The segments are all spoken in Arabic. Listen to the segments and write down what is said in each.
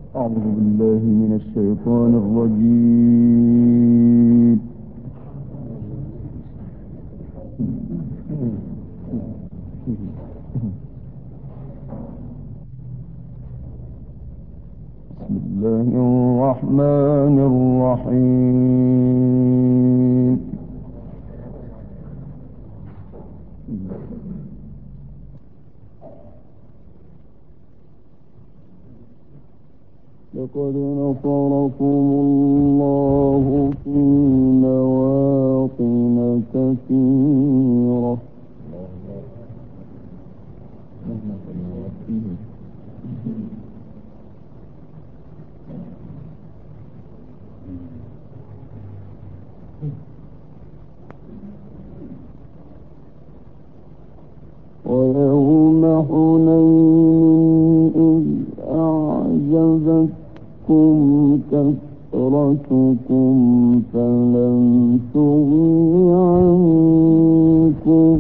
أعوذ بالله من الشيطان الرجيم. بسم الله الرحمن الرحيم. لقد نصركم الله في مواطن كثيرة ويوم حنين إذ أعجبتكم كثرتكم فلم تغن عنكم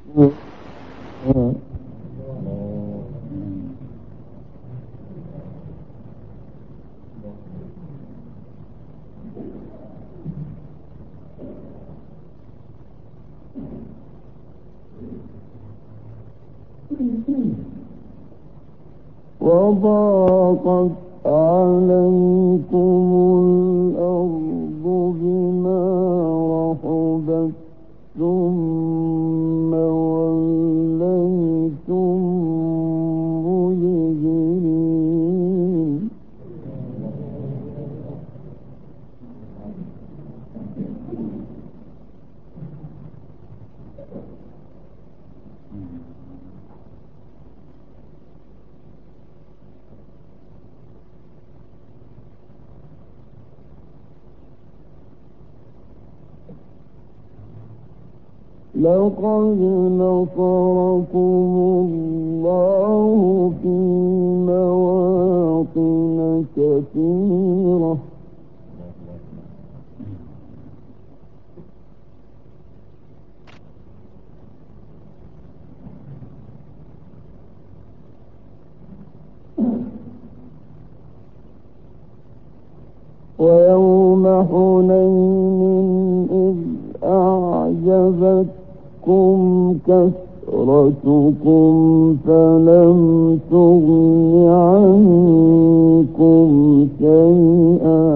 وضاقت عليكم الأرض بما رحبت ثم وليتم مدبرين لقد نصركم الله في مواطن كثيرة ويوم حنين إذ أعجبتكم كثرتكم فلم تغن عنكم شيئا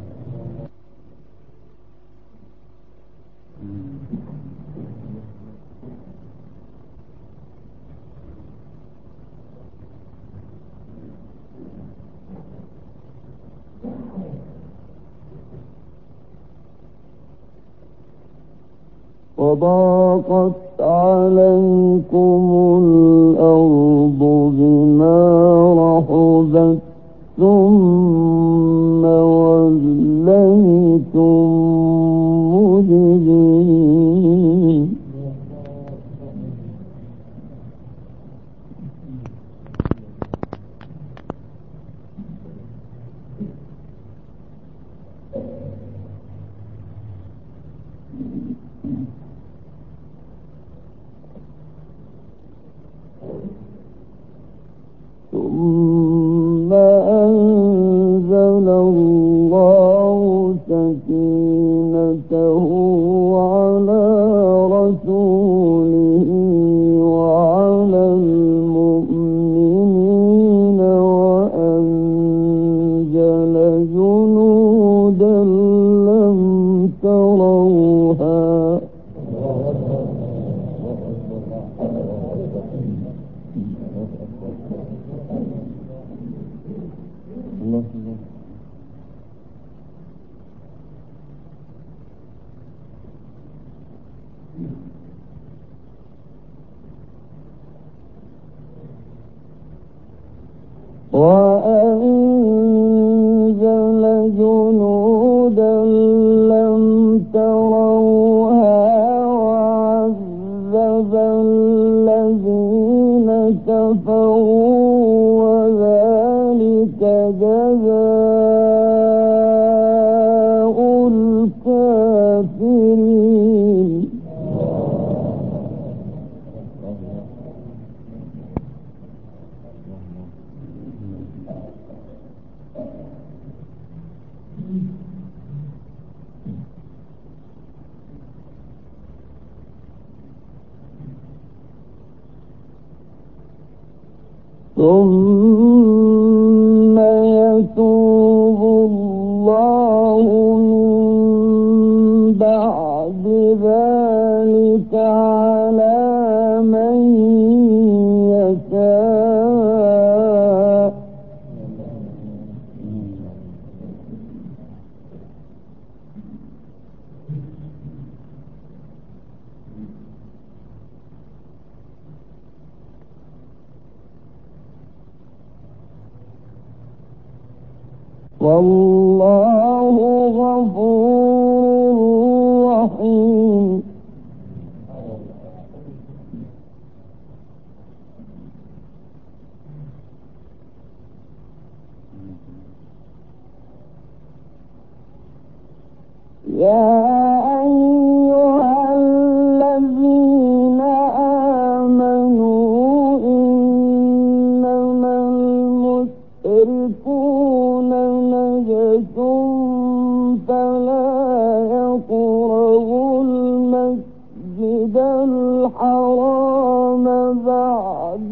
وضاقت عليكم الأرض بما رحبت ثم وليتم مدبرين ثم أنزل الله سكينته على رسوله وعلى المؤمنين وأنزل جنودا لم تروها وأنزل جنودا لم تروها وعذب الذين كفروا وذلك جزاء الكافرين ثم يتوب الله من بعد ذلك على من يشاء والله غفور رحيم. يا أيها الذين آمنوا إنما المشركون نجس فلا يقربوا المسجد الحرام بعد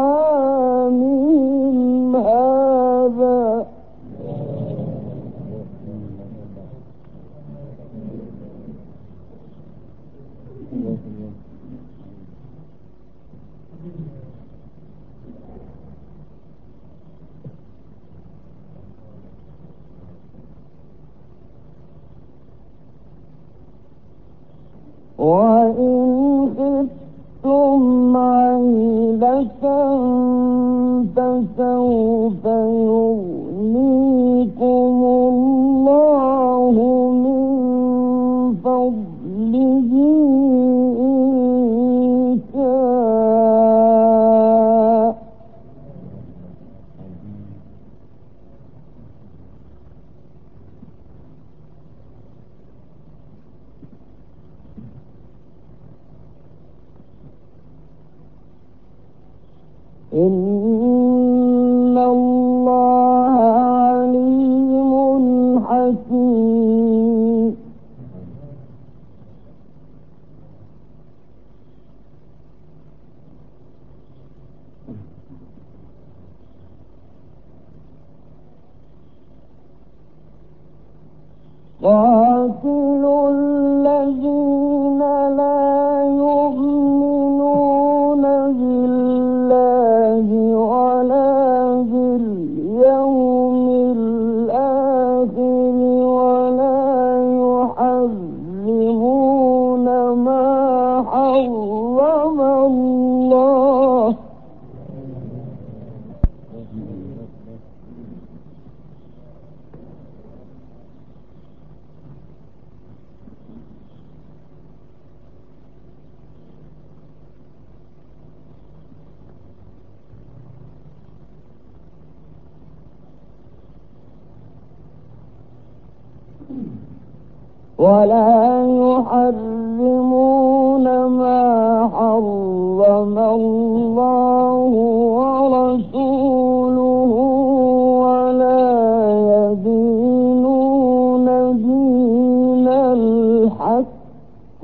عامهم هذا وإن خفتم عيلة فسوف يغنيكم الله من فضله إن شاء إن الله عليم حكيم. قاتلوا الذين لا يؤمنون بالله ولا باليوم الآخر ولا يحرمون ما حرم الله ما حرم الله ورسوله ولا يدينون دين الحق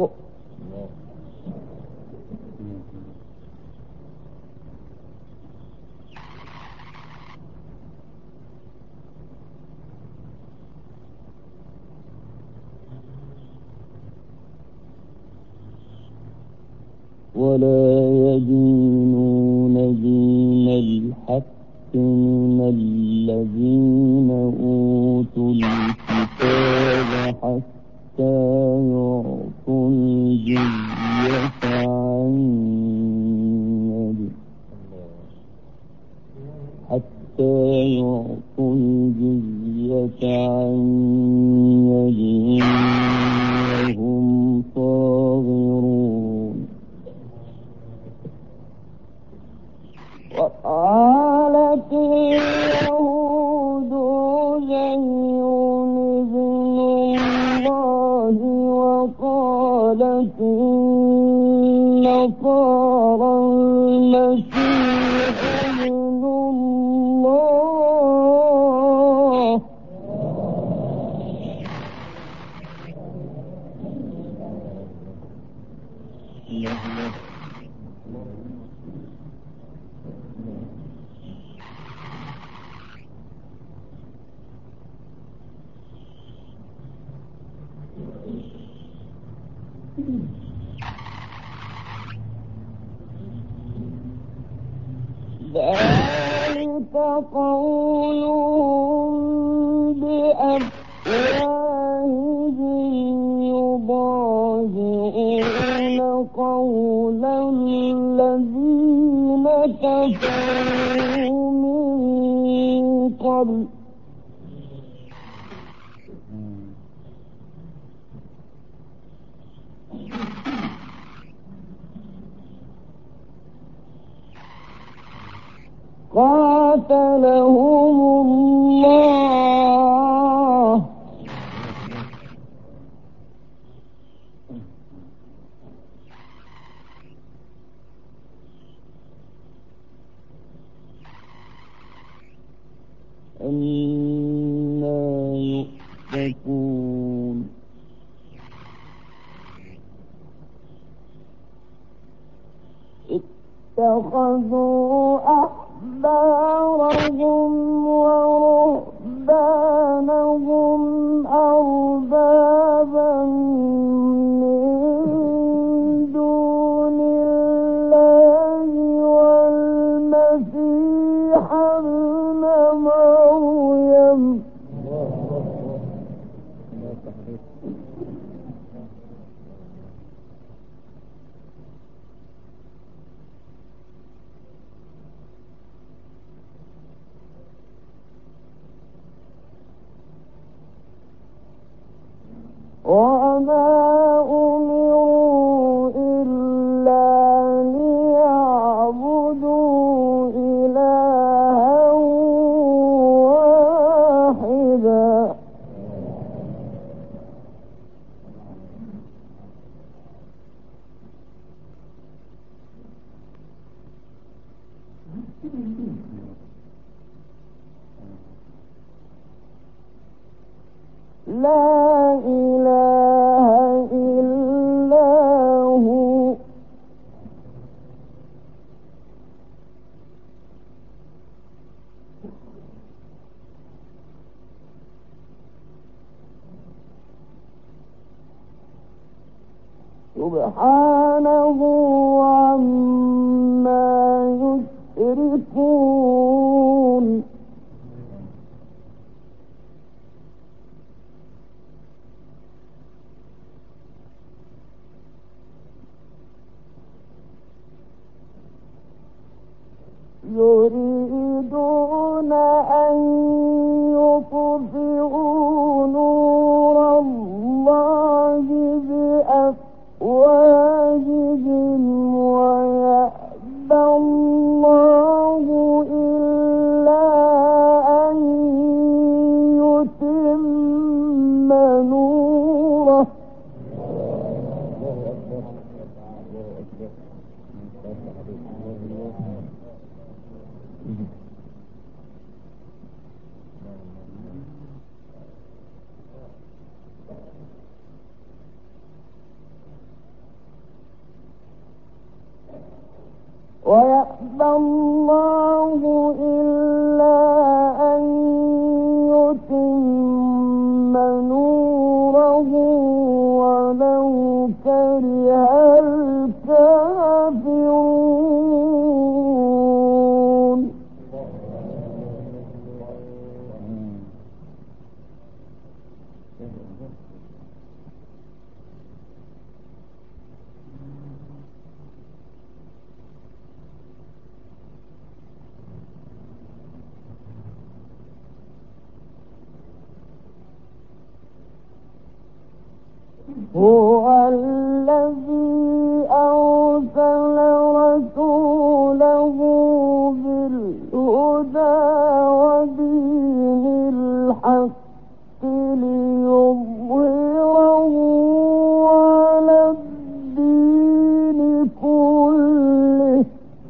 من الذين أوتوا الكتاب حتى يعطوا الجزية عن يد وهم صاغرون. وقالت اليهود عزير ابن الله وقالت النصارى المسيح ابن الله ذلك قولهم بأفواههم يضاهئون قول الذين كفروا من قبل قاتلهم الله أنى يؤفكون اتخذوا أحبارهم ورهبانهم أربابا من دون الله والمسيح ابن مريم وما أمروا إلا ليعبدوا إلها واحدا لا إله إلا هو سبحانه عما يشركون يريدون أن يطفئوا نور الله بأفواههم ويأبى الله إلا أن يتم نوره ويأبى الله إلا أن يتم نوره ولو كره الكافرون هو الذي أرسل رسوله بالهدى ودين الحق ليظهره على الدين كله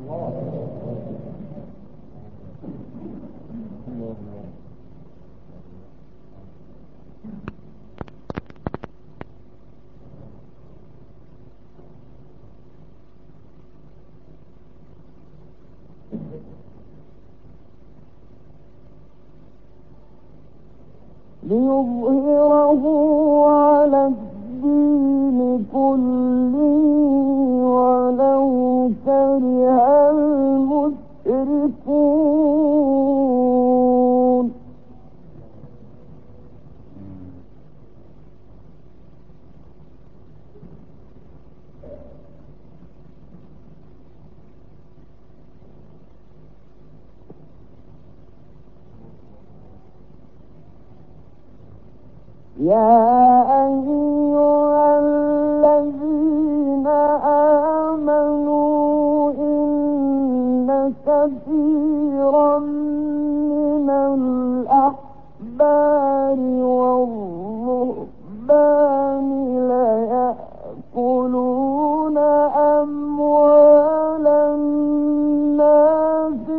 ليظهره على الدين كله ولو كره المشركون يشركون يا أيها الذين آمنوا إن كثيرا من الأحبار والرهبان ليأكلون أموال الناس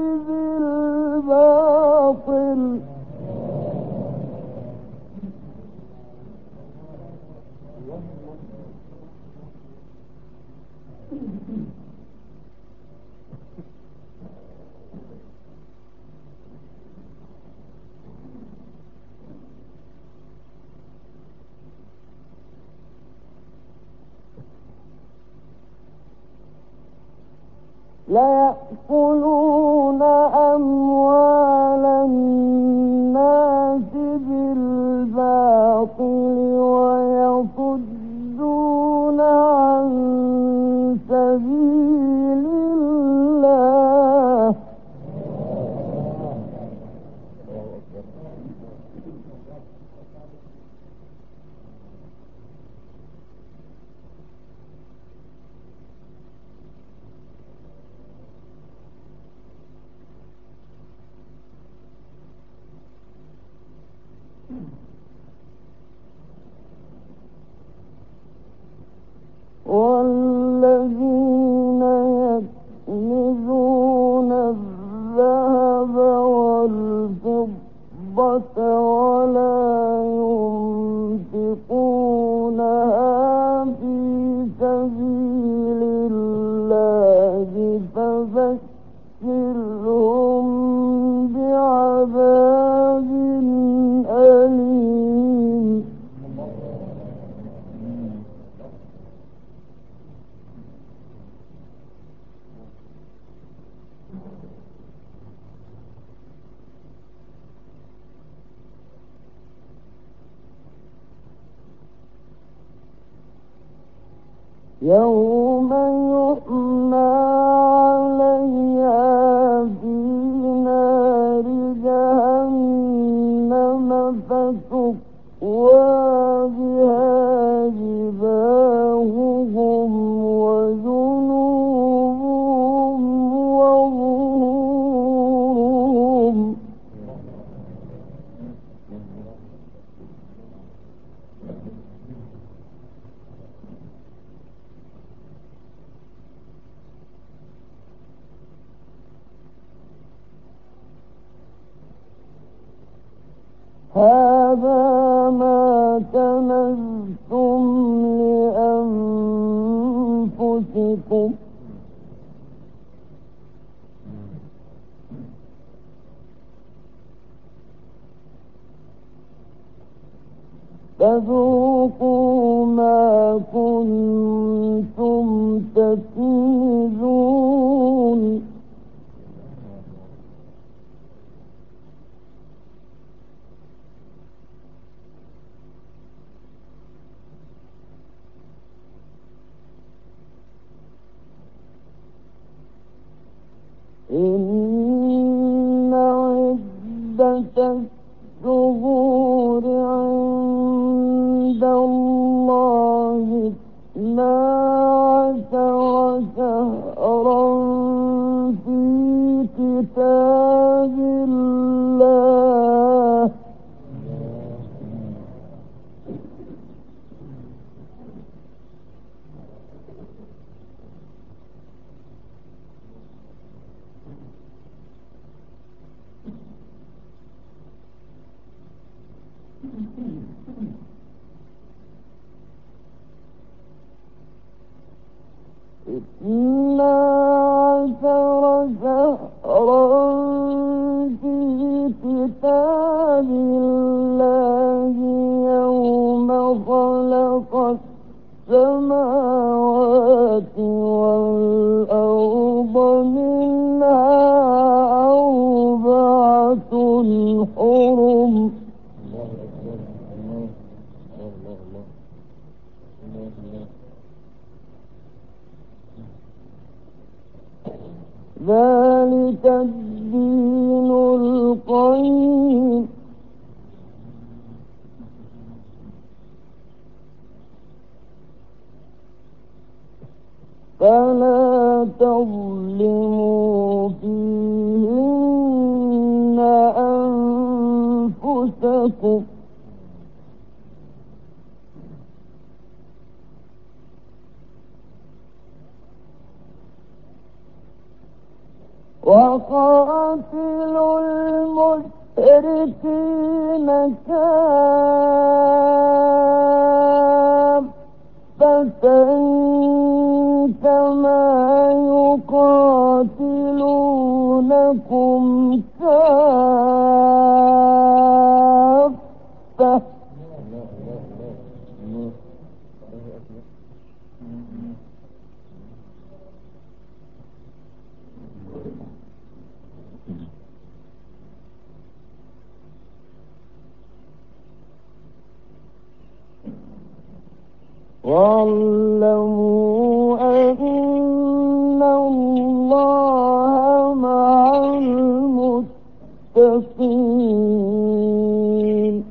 بالباطل ليأكلون أموال الناس بالباطل ويصدون عن سبيل الله والذين يكنزون الذهب والفضة ولا ينفقونها في سبيل الله فبشرهم بعذاب أليم يوم يحمى عليها في نار جهنم فتكوى بها جباههم وجنوبهم وظهورهم هذا ما كنزتم لأنفسكم فذوقوا ما كنتم تكنزون إن عدة الشهور عند الله 12 شهرا في كتاب الله إثنا عشر شهرا ذلك الدين القيم فلا تظلموا فيهن أنفسكم وقاتلوا المشركين كافة كما يقاتلونكم كافة واعلموا أن الله مع المتقين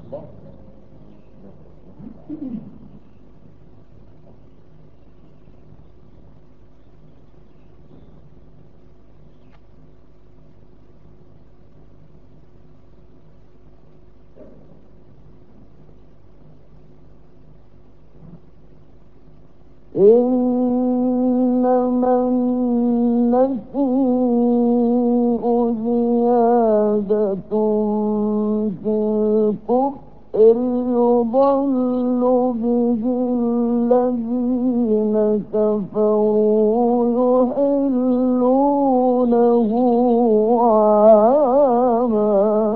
إنما النسيء زيادة في الكفر يضل به الذين كفروا يحلونه عاما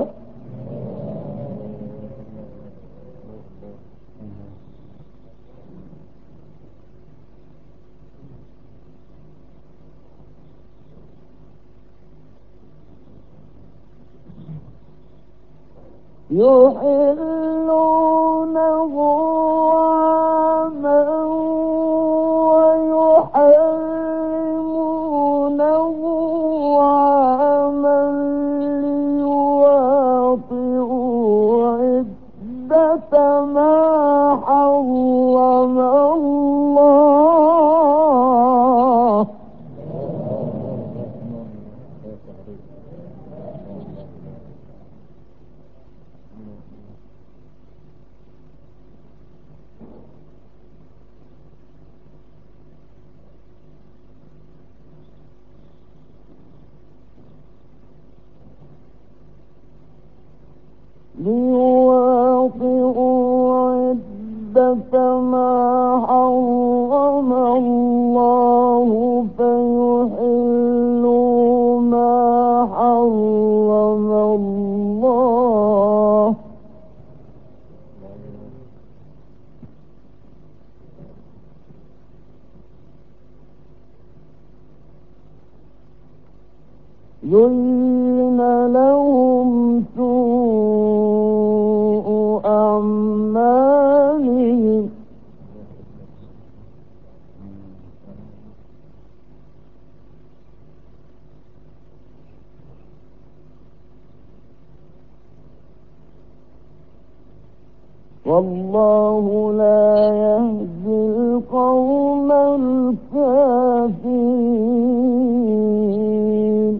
يحلونه عاما ويحرمونه عاما ليواطئوا عدة ما حرم الله عدة ما حرم الله فيحلوا ما حرم الله زين لهم سوء أعمالهم والله لا يهدي القوم الكافرين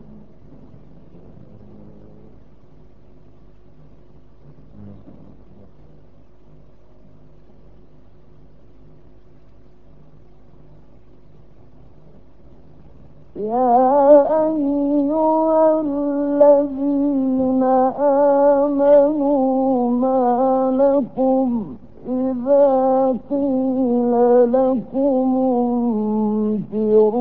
يا أيها الذين آمنوا ما لكم إذا قيل لكم انفروا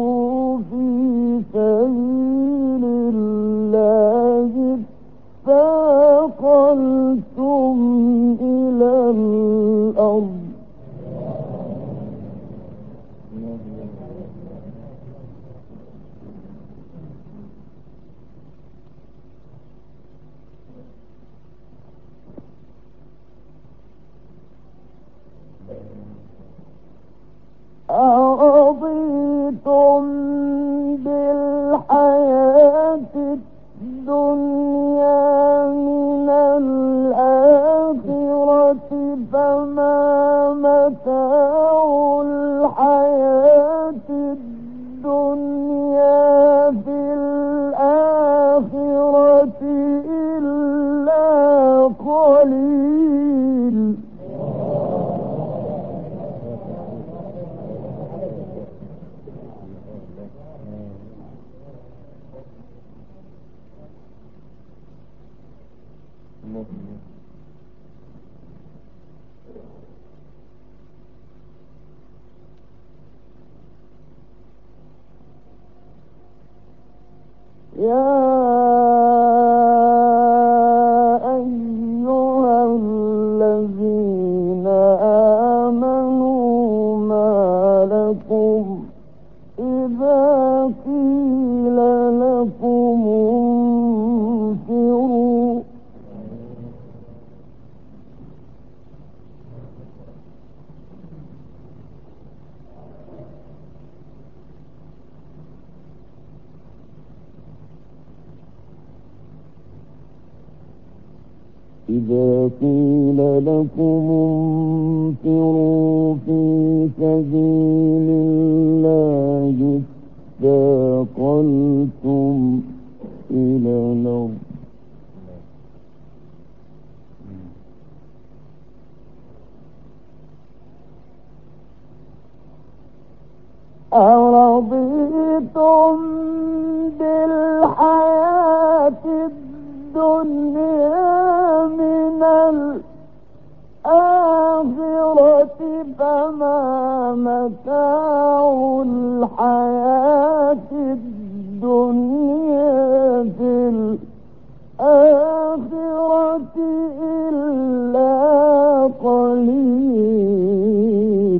إذا قيل لكم انفروا في سبيل الله اثاقلتم إلى الأرض أرضيتم بالحياة الدنيا من الآخرة فما متاع الحياة الدنيا في الآخرة إلا قليل.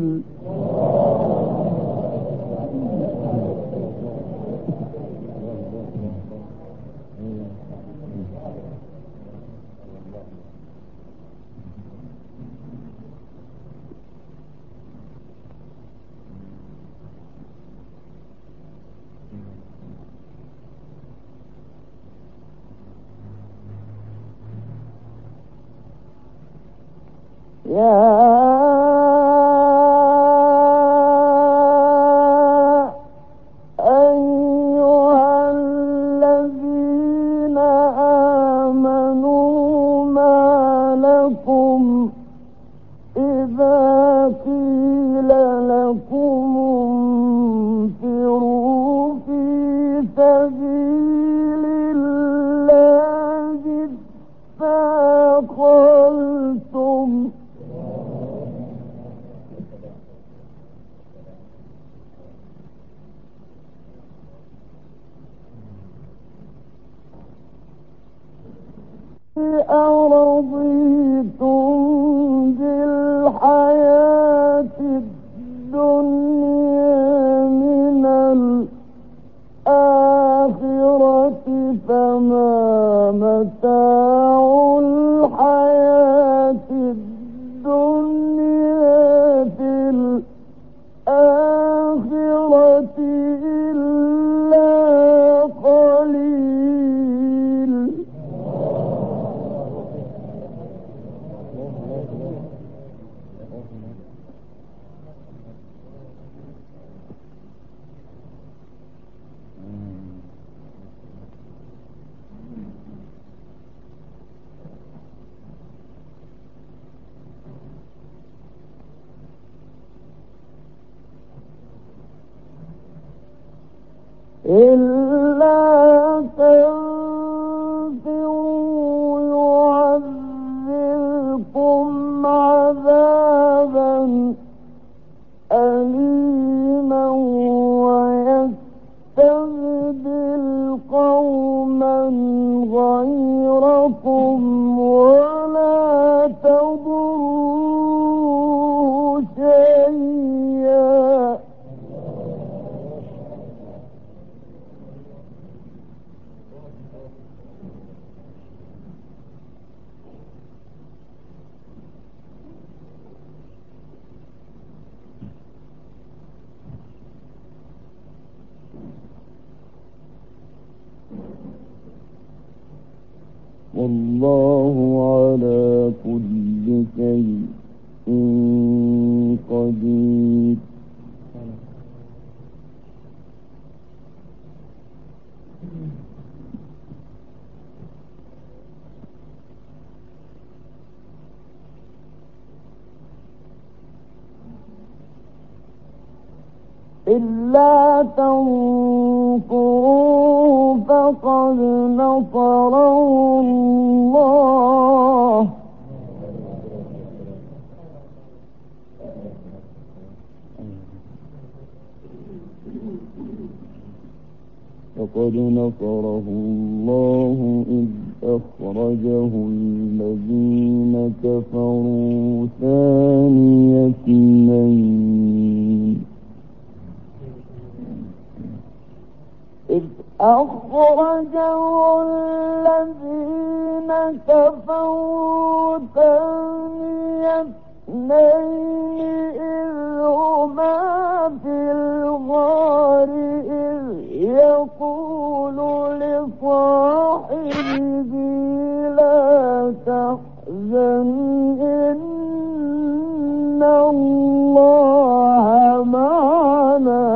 يا أيها الذين آمنوا ما لكم إذا قيل لكم انفروا في سبيل الله اثاقلتم أرضيتم بالحياة الدنيا من الآخرة فما متاع الحياة الدنيا في الآخرة إلا قليل. إلا تنفروا يعذبكم عذابا أليما ويستبدل قوما غيركم ولا تضروه شيئا. والله على كل شيء قدير. إلا تنصروه فقد نصره الله إذ أخرجه الذين كفروا ثاني اثنين إذ أخرجه الذين كفروا ثاني اثنين إذ هما في الغار إذ يقول لصاحبه لا تحزن إن الله معنا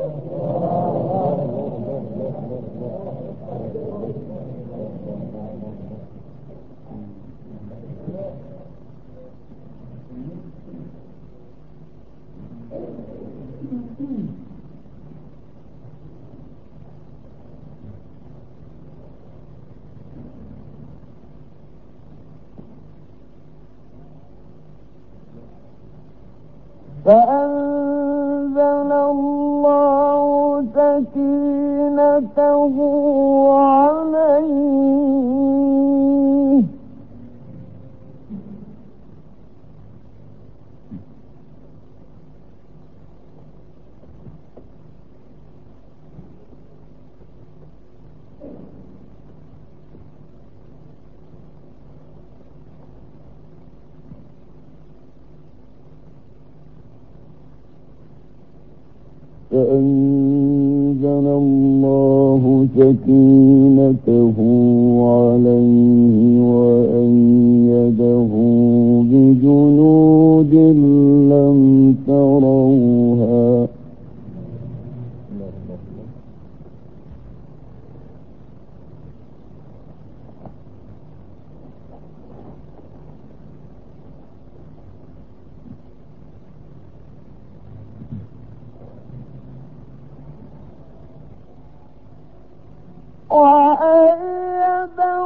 فأنزل الله سكينته عليه فأنزل الله سكينته عليه وأيده بجنود لم تروها وأيده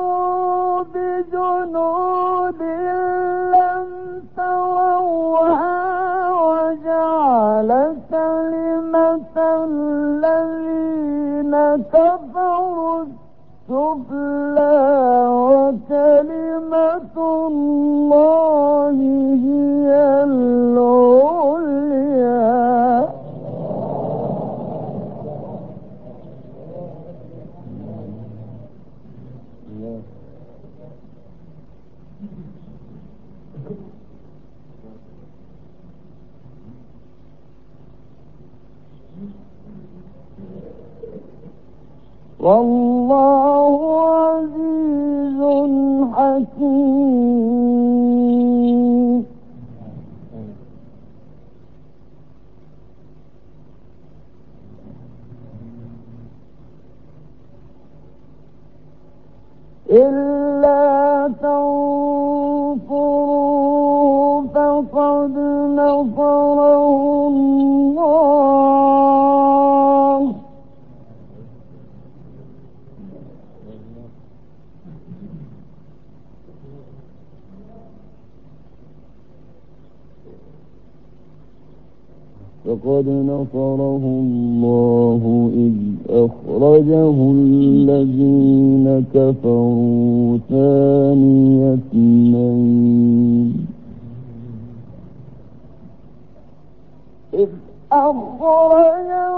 بجنود لم تروها وجعل كلمة الذين كفروا السفلى وكلمة الله هي العليا والله عزيز حكيم إلا تنصروه فقد نصره الله فقد نصره الله إذ أخرجه الذين كفروا ثاني اثنين إذ أخرجه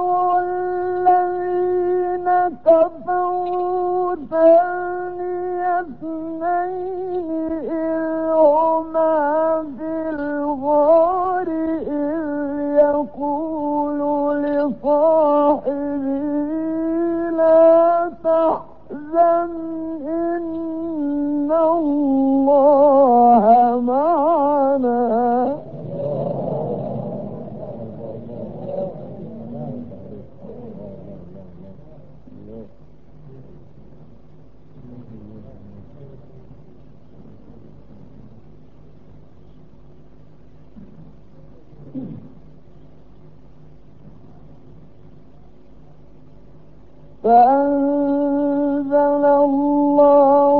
الذين كفروا ثاني اثنين إذ هما في الغار إذ يقول لصاحبه لا تحزن إن الله معنا فأنزل الله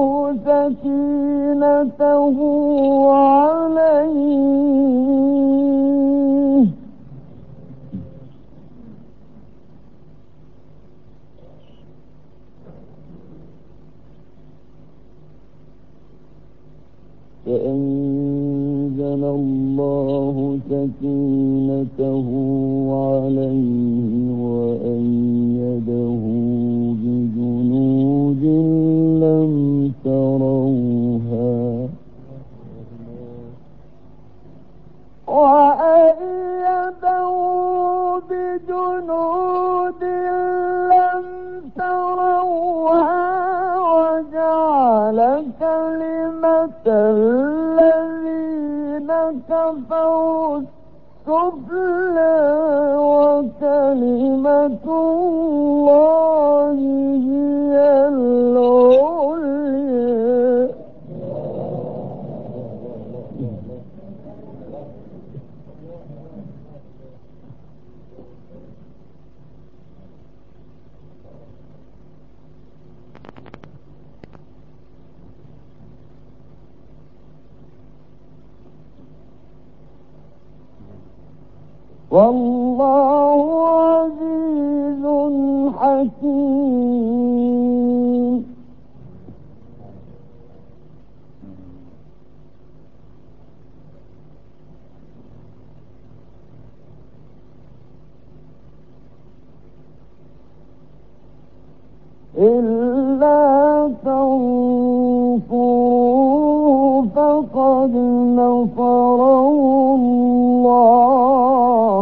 سكينته عليه وأيده بجنود لم تروها وجعل كلمة الذين كفروا السفلى وكلمة الله هي العليا والله عزيز حكيم إلا تنصروه فقد نصره الله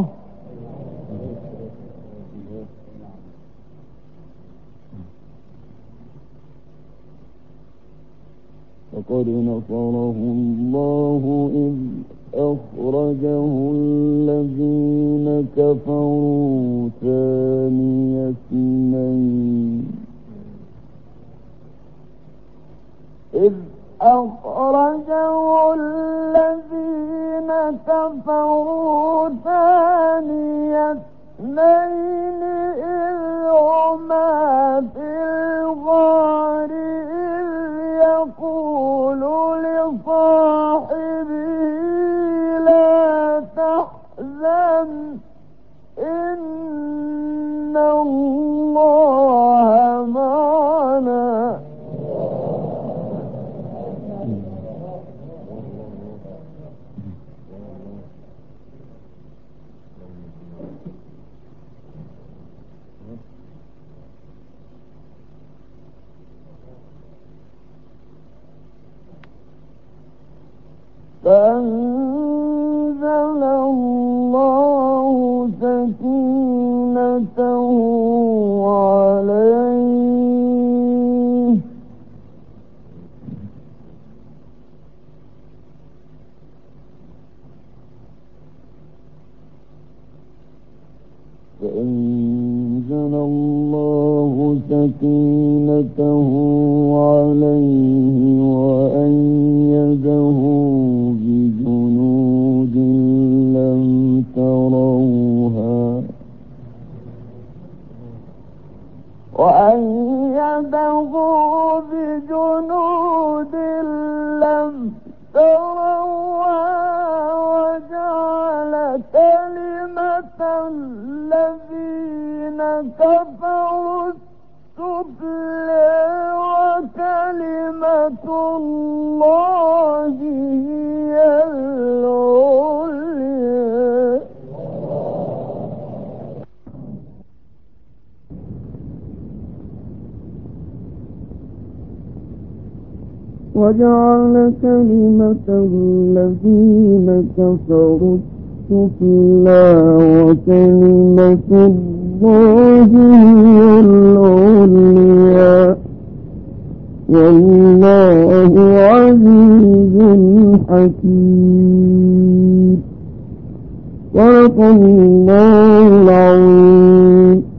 إذ أخرجه الذين كفروا ثاني اثنين إذ أخرجه الذين كفروا ثاني اثنين إذ هما في الغار إذ يقول لصاحبه لا تحزن إن الله معنا فأنزل الله سكينته عليه وأيده بجنود لم تروها وجعل كلمة الذين كفروا السفلى وكلمة الله هي العليا وجعل كلمة الذين كفروا السفلى وكلمة الله هي العليا والله عزيز حكيم صدق الله العظيم.